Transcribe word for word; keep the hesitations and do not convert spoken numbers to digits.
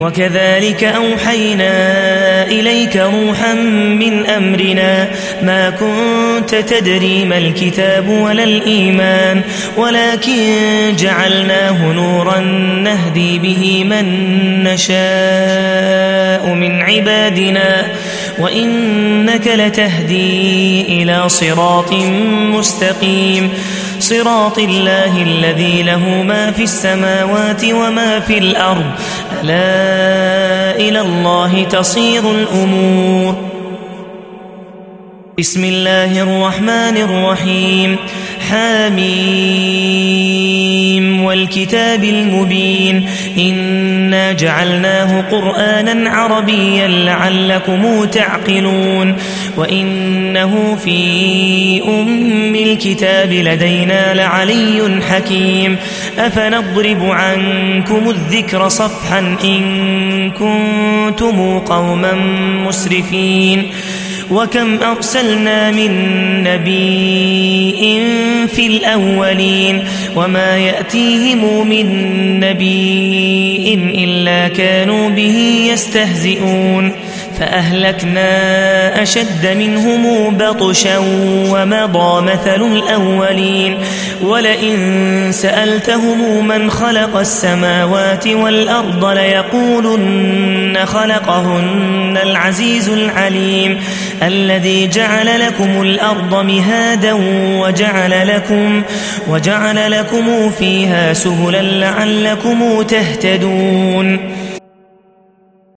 وكذلك أوحينا إليك روحا من أمرنا ما كنت تدري ما الكتاب ولا الإيمان ولكن جعلناه نورا نهدي به من نشاء من عبادنا وإنك لتهدي إلى صراط مستقيم صراط الله الذي له ما في السماوات وما في الأرض ألا إلى الله تصير الأمور. بسم الله الرحمن الرحيم حاميم والكتاب المبين إنا جعلناه قرآنا عربيا لعلكم تعقلون وإنه في أم الكتاب لدينا لعلي حكيم أفنضرب عنكم الذكر صفحا إن كنتم قوما مسرفين وكم أرسلنا من نبي في الأولين وما يأتيهم من نبي إلا كانوا به يستهزئون فأهلكنا أشد منهم بطشا ومضى مثل الأولين ولئن سألتهم من خلق السماوات والأرض ليقولن خلقهن العزيز العليم الذي جعل لكم الأرض مهادا وجعل لكم, وجعل لكم فيها سبلا لعلكم تهتدون